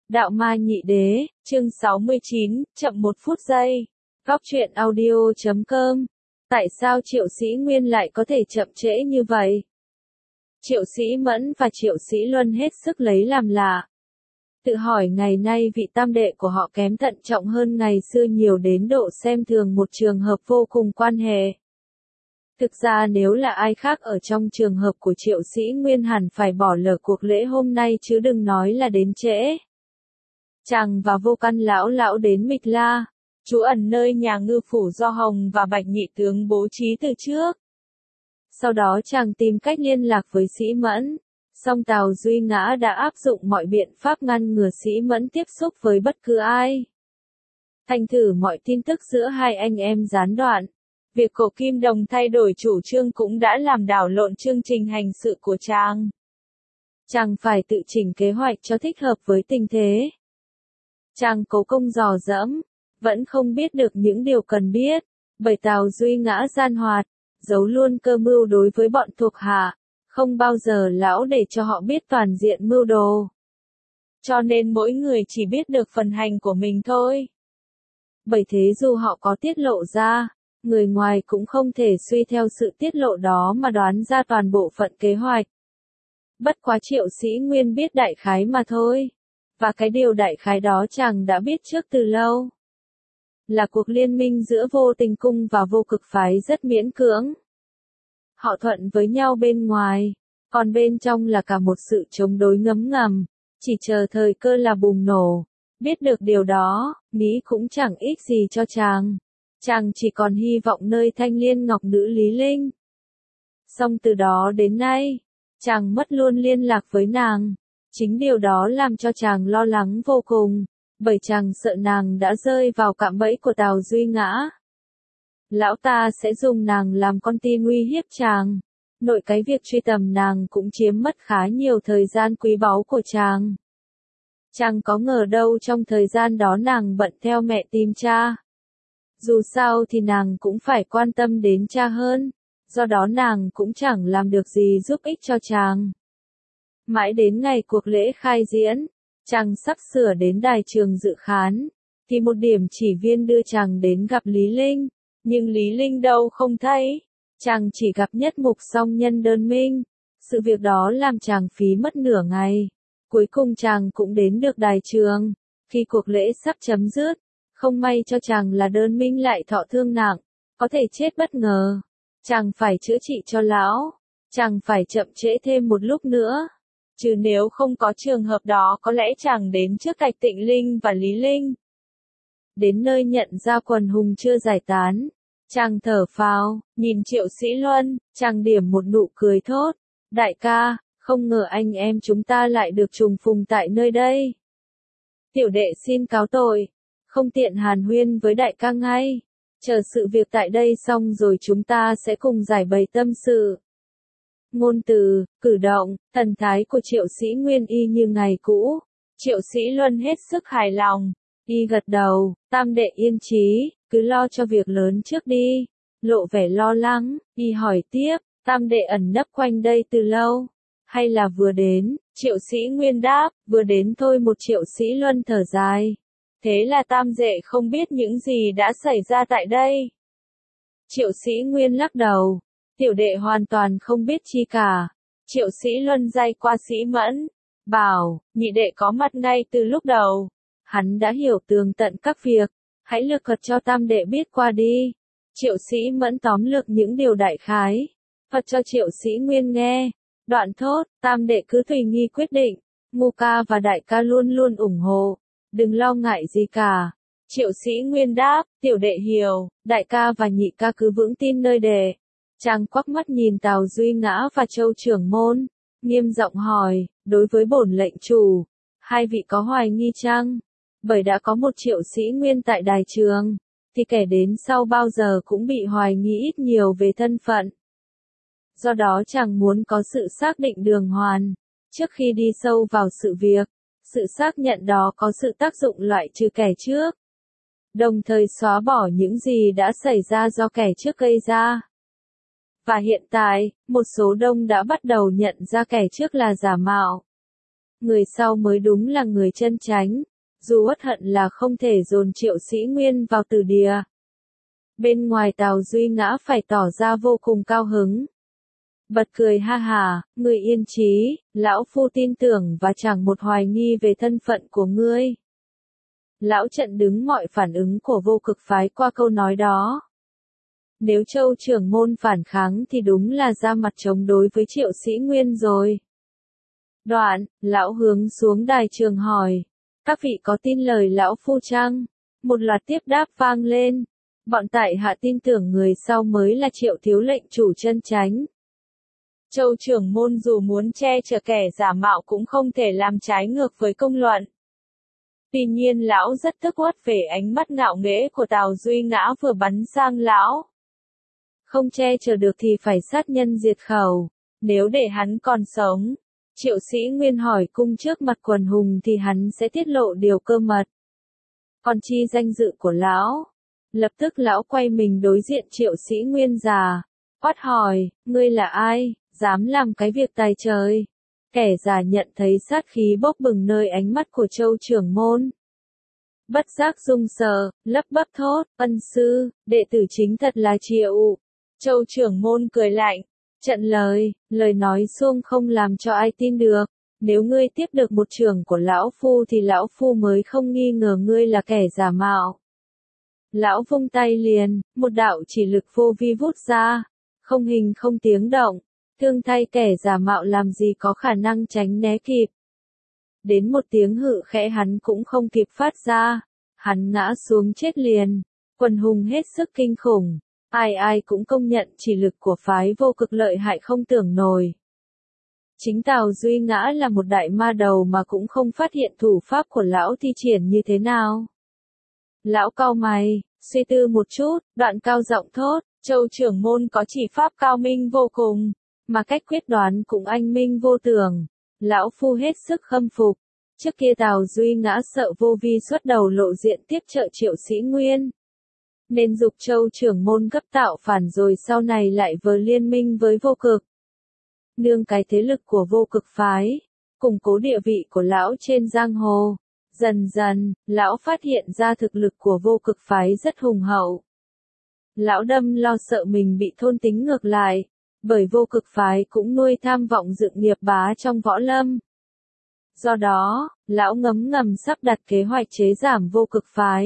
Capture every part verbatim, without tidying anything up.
Đạo Ma Nhị Đế, chương sáu mươi chín, chậm một phút giây. Góc truyện audio chấm com. Tại sao Triệu Sĩ Nguyên lại có thể chậm trễ như vậy? Triệu Sĩ Mẫn và Triệu Sĩ Luân hết sức lấy làm lạ. Tự hỏi ngày nay vị tam đệ của họ kém thận trọng hơn ngày xưa nhiều đến độ xem thường một trường hợp vô cùng quan hệ. Thực ra nếu là ai khác ở trong trường hợp của Triệu Sĩ Nguyên hẳn phải bỏ lỡ cuộc lễ hôm nay chứ đừng nói là đến trễ. Chàng và Vô Căn lão lão đến Mịch La, trú ẩn nơi nhà ngư phủ do Hồng và Bạch nhị tướng bố trí từ trước. Sau đó chàng tìm cách liên lạc với Sĩ Mẫn, song Tào Duy Ngã đã áp dụng mọi biện pháp ngăn ngừa Sĩ Mẫn tiếp xúc với bất cứ ai. Thành thử mọi tin tức giữa hai anh em gián đoạn. Việc Cổ Kim Đồng thay đổi chủ trương cũng đã làm đảo lộn chương trình hành sự của chàng. Chàng phải tự chỉnh kế hoạch cho thích hợp với tình thế. Chàng cố công dò dẫm, vẫn không biết được những điều cần biết, bởi Tào Duy Ngã gian hoạt, giấu luôn cơ mưu đối với bọn thuộc hạ, không bao giờ lão để cho họ biết toàn diện mưu đồ. Cho nên mỗi người chỉ biết được phần hành của mình thôi. Bởi thế dù họ có tiết lộ ra, người ngoài cũng không thể suy theo sự tiết lộ đó mà đoán ra toàn bộ phận kế hoạch. Bất quá Triệu Sĩ Nguyên biết đại khái mà thôi. Và cái điều đại khái đó chàng đã biết trước từ lâu. Là cuộc liên minh giữa Vô Tình Cung và Vô Cực Phái rất miễn cưỡng. Họ thuận với nhau bên ngoài, còn bên trong là cả một sự chống đối ngấm ngầm, chỉ chờ thời cơ là bùng nổ. Biết được điều đó, nghĩ cũng chẳng ích gì cho chàng. Chàng chỉ còn hy vọng nơi Thanh Liên Ngọc Nữ Lý Linh. Song từ đó đến nay, chàng mất luôn liên lạc với nàng. Chính điều đó làm cho chàng lo lắng vô cùng, bởi chàng sợ nàng đã rơi vào cạm bẫy của Tào Duy Ngã. Lão ta sẽ dùng nàng làm con tin uy hiếp chàng. Nội cái việc truy tầm nàng cũng chiếm mất khá nhiều thời gian quý báu của chàng. Chàng có ngờ đâu trong thời gian đó nàng bận theo mẹ tìm cha. Dù sao thì nàng cũng phải quan tâm đến cha hơn, do đó nàng cũng chẳng làm được gì giúp ích cho chàng. Mãi đến ngày cuộc lễ khai diễn, chàng sắp sửa đến đài trường dự khán, thì một điểm chỉ viên đưa chàng đến gặp Lý Linh, nhưng Lý Linh đâu không thấy, chàng chỉ gặp nhất mục song nhân đơn minh, sự việc đó làm chàng phí mất nửa ngày, cuối cùng chàng cũng đến được đài trường, khi cuộc lễ sắp chấm dứt, không may cho chàng là đơn minh lại thọ thương nặng, có thể chết bất ngờ, chàng phải chữa trị cho lão, chàng phải chậm trễ thêm một lúc nữa. Chứ nếu không có trường hợp đó có lẽ chàng đến trước Thạch Tịnh Linh và Lý Linh. Đến nơi nhận ra quần hùng chưa giải tán, chàng thở phào, nhìn Triệu Sĩ Luân, chàng điểm một nụ cười thốt. Đại ca, không ngờ anh em chúng ta lại được trùng phùng tại nơi đây. Tiểu đệ xin cáo tội, không tiện hàn huyên với đại ca ngay. Chờ sự việc tại đây xong rồi chúng ta sẽ cùng giải bày tâm sự. Ngôn từ, cử động, thần thái của Triệu Sĩ Nguyên y như ngày cũ. Triệu Sĩ Luân hết sức hài lòng. Y gật đầu, tam đệ yên trí, cứ lo cho việc lớn trước đi. Lộ vẻ lo lắng, y hỏi tiếp, tam đệ ẩn nấp quanh đây từ lâu. Hay là vừa đến? Triệu Sĩ Nguyên đáp, vừa đến thôi. Một Triệu Sĩ Luân thở dài. Thế là tam đệ không biết những gì đã xảy ra tại đây. Triệu Sĩ Nguyên lắc đầu. Tiểu đệ hoàn toàn không biết chi cả. Triệu Sĩ Luân day qua Sĩ Mẫn, bảo, nhị đệ có mặt ngay từ lúc đầu. Hắn đã hiểu tường tận các việc, hãy lược thuật cho tam đệ biết qua đi. Triệu Sĩ Mẫn tóm lược những điều đại khái, thuật cho Triệu Sĩ Nguyên nghe. Đoạn thốt, tam đệ cứ tùy nghi quyết định, Ngô ca và đại ca luôn luôn ủng hộ, đừng lo ngại gì cả. Triệu Sĩ Nguyên đáp, tiểu đệ hiểu, đại ca và nhị ca cứ vững tin nơi đệ. Chàng quắc mắt nhìn Tào Duy Ngã và Châu trưởng môn, nghiêm giọng hỏi, đối với bổn lệnh chủ, hai vị có hoài nghi chăng? Bởi đã có một Triệu Sĩ Nguyên tại đài trường, thì kẻ đến sau bao giờ cũng bị hoài nghi ít nhiều về thân phận. Do đó chàng muốn có sự xác định đường hoàn, trước khi đi sâu vào sự việc, sự xác nhận đó có sự tác dụng loại trừ kẻ trước, đồng thời xóa bỏ những gì đã xảy ra do kẻ trước gây ra. Và hiện tại, một số đông đã bắt đầu nhận ra kẻ trước là giả mạo. người sau mới đúng là người chân chánh, dù uất hận là không thể dồn Triệu Sĩ Nguyên vào tử địa. Bên ngoài Tào Duy Ngã phải tỏ ra vô cùng cao hứng. Bật cười ha hà, ngươi yên trí, lão phu tin tưởng và chẳng một hoài nghi về thân phận của ngươi. Lão trận đứng mọi phản ứng của vô cực phái qua câu nói đó. Nếu Châu trưởng môn phản kháng thì đúng là ra mặt chống đối với Triệu Sĩ Nguyên rồi. Đoạn, lão hướng xuống đài trường hỏi, các vị có tin lời lão phu chăng? Một loạt tiếp đáp vang lên. Bọn tại hạ tin tưởng người sau mới là Triệu thiếu lệnh chủ chân chánh. Châu trưởng môn dù muốn che chở kẻ giả mạo cũng không thể làm trái ngược với công luận. Tuy nhiên lão rất tức uất về ánh mắt ngạo nghễ của Tào Duy Ngã vừa bắn sang lão. Không che chở được thì phải sát nhân diệt khẩu, nếu để hắn còn sống. Triệu Sĩ Nguyên hỏi cung trước mặt quần hùng thì hắn sẽ tiết lộ điều cơ mật. Còn chi danh dự của lão? Lập tức lão quay mình đối diện Triệu Sĩ Nguyên già, quát hỏi, ngươi là ai, dám làm cái việc tài trời? Kẻ già nhận thấy sát khí bốc bừng nơi ánh mắt của Châu trưởng môn. Bất giác rung sợ, lắp bắp thốt, ân sư, đệ tử chính thật là Triệu. Châu trưởng môn cười lạnh, trận lời, lời nói xuông không làm cho ai tin được. Nếu ngươi tiếp được một trường của lão phu thì lão phu mới không nghi ngờ ngươi là kẻ giả mạo. Lão vung tay liền, một đạo chỉ lực vô vi vút ra, không hình không tiếng động, thương thay kẻ giả mạo làm gì có khả năng tránh né kịp. Đến một tiếng hự khẽ hắn cũng không kịp phát ra, hắn ngã xuống chết liền, quần hùng hết sức kinh khủng, ai ai cũng công nhận chỉ lực của phái vô cực lợi hại không tưởng nổi. Chính Tào Duy Ngã là một đại ma đầu mà cũng không phát hiện thủ pháp của lão thi triển như thế nào. Lão cau mày, suy tư một chút, đoạn cao giọng thốt, Châu trưởng môn có chỉ pháp cao minh vô cùng, mà cách quyết đoán cũng anh minh vô tưởng. Lão phu hết sức khâm phục. Trước kia Tào Duy Ngã sợ vô vi xuất đầu lộ diện tiếp trợ Triệu Sĩ Nguyên, nên dục Châu trưởng môn gấp tạo phản rồi sau này lại vờ liên minh với vô cực. Nương cái thế lực của vô cực phái, củng cố địa vị của lão trên giang hồ. Dần dần, lão phát hiện ra thực lực của vô cực phái rất hùng hậu. Lão đâm lo sợ mình bị thôn tính ngược lại, bởi vô cực phái cũng nuôi tham vọng dựng nghiệp bá trong võ lâm. Do đó, lão ngấm ngầm sắp đặt kế hoạch chế giảm vô cực phái.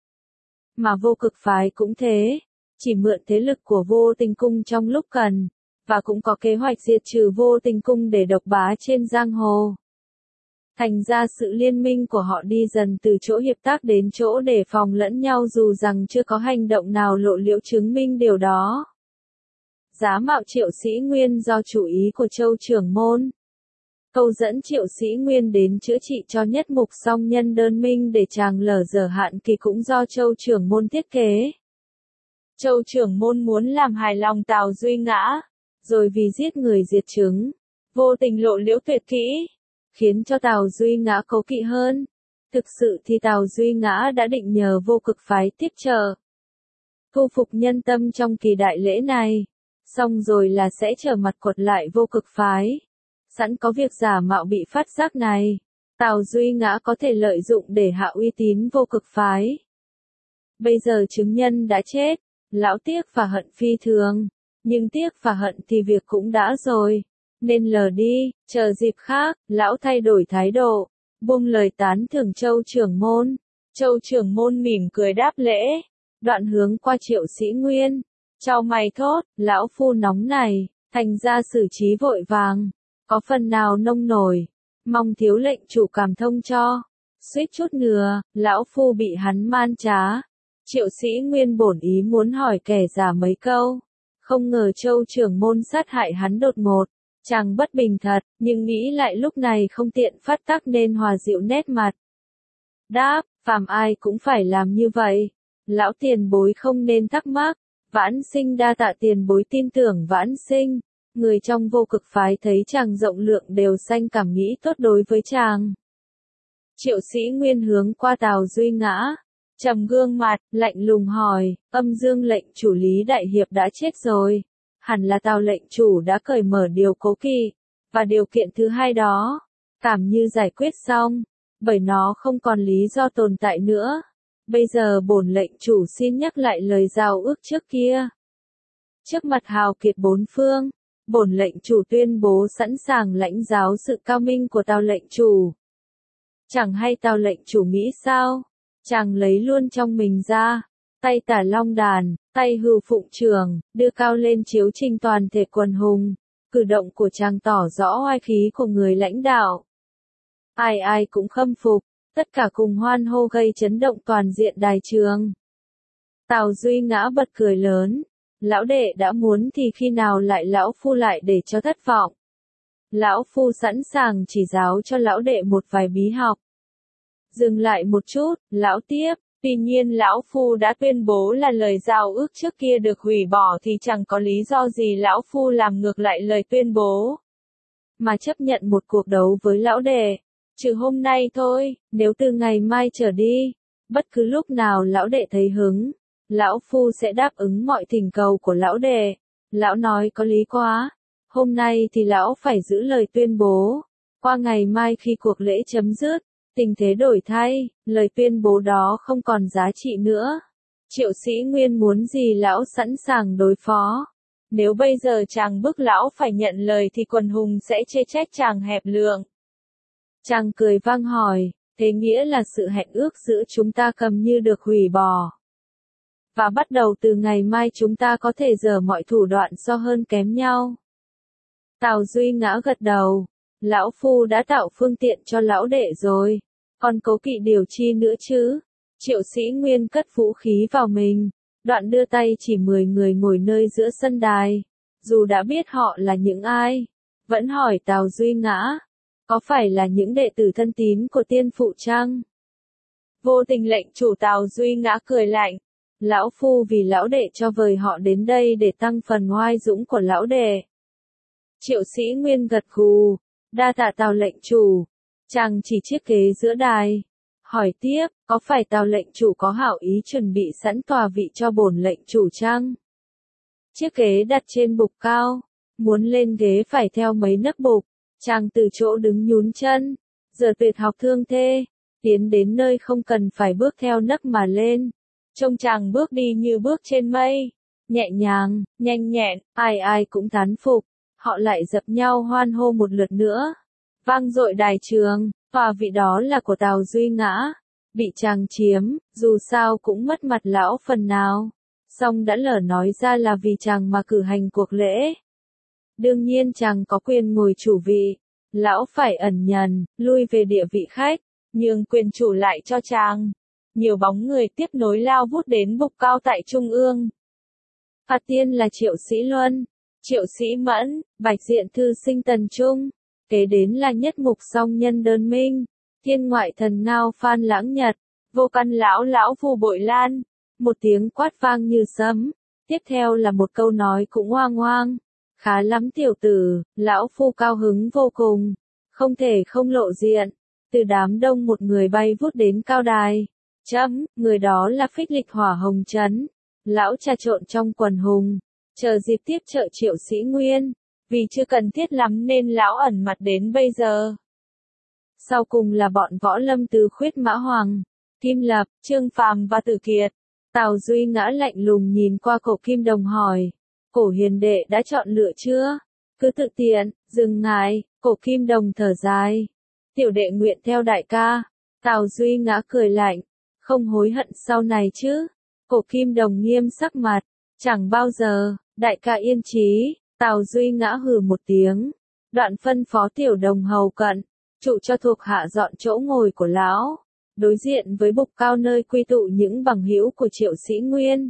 Mà vô cực phái cũng thế, chỉ mượn thế lực của vô tình cung trong lúc cần, và cũng có kế hoạch diệt trừ vô tình cung để độc bá trên giang hồ. Thành ra sự liên minh của họ đi dần từ chỗ hiệp tác đến chỗ đề phòng lẫn nhau dù rằng chưa có hành động nào lộ liễu chứng minh điều đó. Giá mạo Triệu Sĩ Nguyên do chủ ý của Châu trưởng môn. Câu dẫn Triệu Sĩ Nguyên đến chữa trị cho nhất mục song nhân đơn minh để chàng lở dở hạn kỳ cũng do Châu trưởng môn thiết kế. Châu trưởng môn muốn làm hài lòng Tào Duy Ngã, rồi vì giết người diệt chứng, vô tình lộ liễu tuyệt kỹ, khiến cho Tào Duy Ngã cố kỵ hơn. Thực sự thì Tào Duy Ngã đã định nhờ vô cực phái tiếp trợ, thu phục nhân tâm trong kỳ đại lễ này, xong rồi là sẽ trở mặt quật lại vô cực phái. Sẵn có việc giả mạo bị phát giác này, Tào Duy Ngã có thể lợi dụng để hạ uy tín vô cực phái. Bây giờ chứng nhân đã chết, lão tiếc và hận phi thường, nhưng tiếc và hận thì việc cũng đã rồi, nên lờ đi, chờ dịp khác, lão thay đổi thái độ, buông lời tán thưởng Châu trưởng môn. Châu trưởng môn mỉm cười đáp lễ, đoạn hướng qua Triệu Sĩ Nguyên, chau mày thốt, lão phu nóng này, thành ra xử trí vội vàng, có phần nào nông nổi, mong thiếu lệnh chủ cảm thông cho. Suýt chút nữa, lão phu bị hắn man trá. Triệu Sĩ Nguyên bổn ý muốn hỏi kẻ già mấy câu, không ngờ Châu trưởng môn sát hại hắn đột ngột. Chàng bất bình thật, nhưng nghĩ lại lúc này không tiện phát tác nên hòa dịu nét mặt. Đáp, phàm ai cũng phải làm như vậy. Lão tiền bối không nên thắc mắc, vãn sinh đa tạ tiền bối tin tưởng vãn sinh. Người trong vô cực phái thấy chàng rộng lượng đều sanh cảm nghĩ tốt đối với chàng. Triệu Sĩ Nguyên hướng qua Tào Duy Ngã, trầm gương mặt, lạnh lùng hỏi, âm dương lệnh chủ Lý Đại Hiệp đã chết rồi. Hẳn là Tào lệnh chủ đã cởi mở điều cố kỵ, và điều kiện thứ hai đó, cảm như giải quyết xong, bởi nó không còn lý do tồn tại nữa. Bây giờ bổn lệnh chủ xin nhắc lại lời giao ước trước kia. Trước mặt hào kiệt bốn phương, bổn lệnh chủ tuyên bố sẵn sàng lãnh giáo sự cao minh của tào lệnh chủ. Chẳng hay tào lệnh chủ nghĩ sao? Chàng lấy luôn trong mình ra, tay tả long đàn, tay hưu phụng trường, đưa cao lên chiếu trình toàn thể quần hùng. Cử động của chàng tỏ rõ oai khí của người lãnh đạo. Ai ai cũng khâm phục, tất cả cùng hoan hô gây chấn động toàn diện đài trường. Tào Duy Ngã bật cười lớn. Lão đệ đã muốn thì khi nào lại lão phu lại để cho thất vọng. Lão phu sẵn sàng chỉ giáo cho lão đệ một vài bí học. Dừng lại một chút, lão tiếp, tuy nhiên lão phu đã tuyên bố là lời giao ước trước kia được hủy bỏ thì chẳng có lý do gì lão phu làm ngược lại lời tuyên bố. Mà chấp nhận một cuộc đấu với lão đệ, trừ hôm nay thôi, nếu từ ngày mai trở đi, bất cứ lúc nào lão đệ thấy hứng, lão phu sẽ đáp ứng mọi thỉnh cầu của lão đệ. Lão nói có lý quá, hôm nay thì lão phải giữ lời tuyên bố, qua ngày mai khi cuộc lễ chấm dứt, tình thế đổi thay, lời tuyên bố đó không còn giá trị nữa. Triệu Sĩ Nguyên muốn gì lão sẵn sàng đối phó. Nếu bây giờ chàng bức lão phải nhận lời thì quần hùng sẽ chê trách chàng hẹp lượng. Chàng cười vang hỏi, thế nghĩa là sự hẹn ước giữa chúng ta cầm như được hủy bỏ. Và bắt đầu từ ngày mai chúng ta có thể dở mọi thủ đoạn so hơn kém nhau. Tào Duy Ngã gật đầu. Lão phu đã tạo phương tiện cho lão đệ rồi. Còn cố kỵ điều chi nữa chứ? Triệu Sĩ Nguyên cất vũ khí vào mình. Đoạn đưa tay chỉ mười người ngồi nơi giữa sân đài. Dù đã biết họ là những ai, vẫn hỏi Tào Duy Ngã. Có phải là những đệ tử thân tín của tiên phụ chăng? Vô tình lệnh chủ Tào Duy Ngã cười lạnh. Lão phu vì lão đệ cho vời họ đến đây để tăng phần oai dũng của lão đệ. Triệu Sĩ Nguyên gật gù, đa tạ Tào lệnh chủ. Chàng chỉ chiếc ghế giữa đài, hỏi tiếp, có phải Tào lệnh chủ có hảo ý chuẩn bị sẵn tòa vị cho bổn lệnh chủ chăng? Chiếc ghế đặt trên bục cao, muốn lên ghế phải theo mấy nấc bục. Chàng từ chỗ đứng nhún chân, giờ tuyệt học thương thê, tiến đến nơi không cần phải bước theo nấc mà lên. Trông chàng bước đi như bước trên mây, nhẹ nhàng, nhanh nhẹn, ai ai cũng thán phục. Họ lại dập nhau hoan hô một lượt nữa. Vang dội đài trường, tòa vị đó là của Tào Duy Ngã. Bị chàng chiếm, dù sao cũng mất mặt lão phần nào. Song đã lỡ nói ra là vì chàng mà cử hành cuộc lễ. Đương nhiên chàng có quyền ngồi chủ vị. Lão phải ẩn nhần, lui về địa vị khách, nhường quyền chủ lại cho chàng. Nhiều bóng người tiếp nối lao vút đến bục cao tại trung ương. Phạt tiên là Triệu Sĩ Luân, Triệu Sĩ Mẫn, Bạch Diện Thư Sinh Tần Trung. Kế đến là Nhất Mục Song Nhân Đơn Minh, Thiên Ngoại Thần Ngao Phan Lãng Nhật, Vô Căn Lão Lão Phù Bội Lan. Một tiếng quát vang như sấm. Tiếp theo là một câu nói cũng hoang hoang. Khá lắm tiểu tử, lão phu cao hứng vô cùng. Không thể không lộ diện. Từ đám đông một người bay vút đến cao đài. Chấm, người đó là Phích Lịch Hỏa Hồng Trấn. Lão trà trộn trong quần hùng, chờ dịp tiếp trợ Triệu Sĩ Nguyên. Vì chưa cần thiết lắm nên lão ẩn mặt đến bây giờ. Sau cùng là bọn võ lâm từ Khuyết Mã Hoàng, Kim Lập, Trương Phàm và Tử Kiệt. Tào Duy Ngã lạnh lùng nhìn qua Cổ Kim Đồng hỏi. Cổ hiền đệ đã chọn lựa chưa? Cứ tự tiện, dừng ngài. Cổ Kim Đồng thở dài. Tiểu đệ nguyện theo đại ca. Tào Duy Ngã cười lạnh. Không hối hận sau này chứ? Cổ Kim Đồng nghiêm sắc mặt. Chẳng bao giờ, đại ca yên chí. Tào Duy Ngã hừ một tiếng. Đoạn phân phó tiểu đồng hầu cận, trụ cho thuộc hạ dọn chỗ ngồi của lão. Đối diện với bục cao nơi quy tụ những bằng hữu của Triệu Sĩ Nguyên.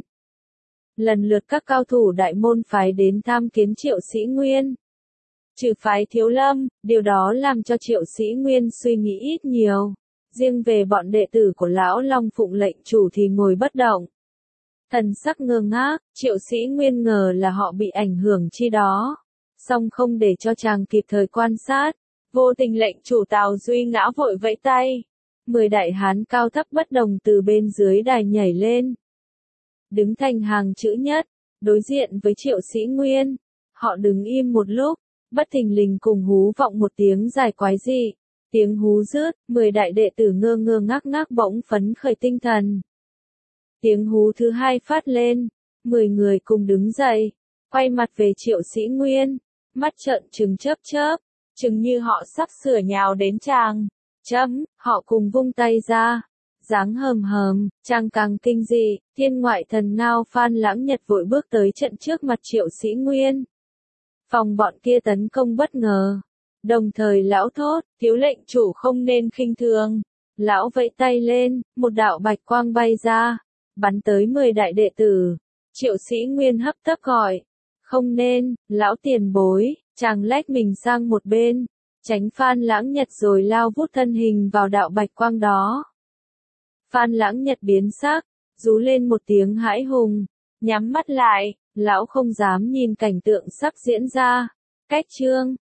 Lần lượt các cao thủ đại môn phái đến tham kiến Triệu Sĩ Nguyên. Trừ phái Thiếu Lâm, điều đó làm cho Triệu Sĩ Nguyên suy nghĩ ít nhiều. Riêng về bọn đệ tử của lão Long Phụng lệnh chủ thì ngồi bất động. Thần sắc ngơ ngác, Triệu Sĩ Nguyên ngờ là họ bị ảnh hưởng chi đó. Song không để cho chàng kịp thời quan sát. Vô tình lệnh chủ Tào Duy Ngã vội vẫy tay. Mười đại hán cao thấp bất đồng từ bên dưới đài nhảy lên. Đứng thành hàng chữ nhất, đối diện với Triệu Sĩ Nguyên. Họ đứng im một lúc, bất thình lình cùng hú vọng một tiếng dài quái dị. Tiếng hú rứt, mười đại đệ tử ngơ ngơ ngác ngác bỗng phấn khởi tinh thần. Tiếng hú thứ hai phát lên, mười người cùng đứng dậy, quay mặt về Triệu Sĩ Nguyên, mắt trợn trừng chớp chớp, chừng như họ sắp sửa nhào đến chàng. Chấm, họ cùng vung tay ra, dáng hờm hờm, chàng càng kinh dị, thiên ngoại thần ngao Phan Lãng Nhật vội bước tới trận trước mặt Triệu Sĩ Nguyên. Phòng bọn kia tấn công bất ngờ. Đồng thời lão thốt, thiếu lệnh chủ không nên khinh thường. Lão vẫy tay lên, một đạo bạch quang bay ra, bắn tới mười đại đệ tử. Triệu Sĩ Nguyên hấp tấp gọi, không nên, lão tiền bối, chàng lách mình sang một bên, tránh Phan Lãng Nhật rồi lao vút thân hình vào đạo bạch quang đó. Phan Lãng Nhật biến sắc, rú lên một tiếng hãi hùng, nhắm mắt lại, lão không dám nhìn cảnh tượng sắp diễn ra. Cách chương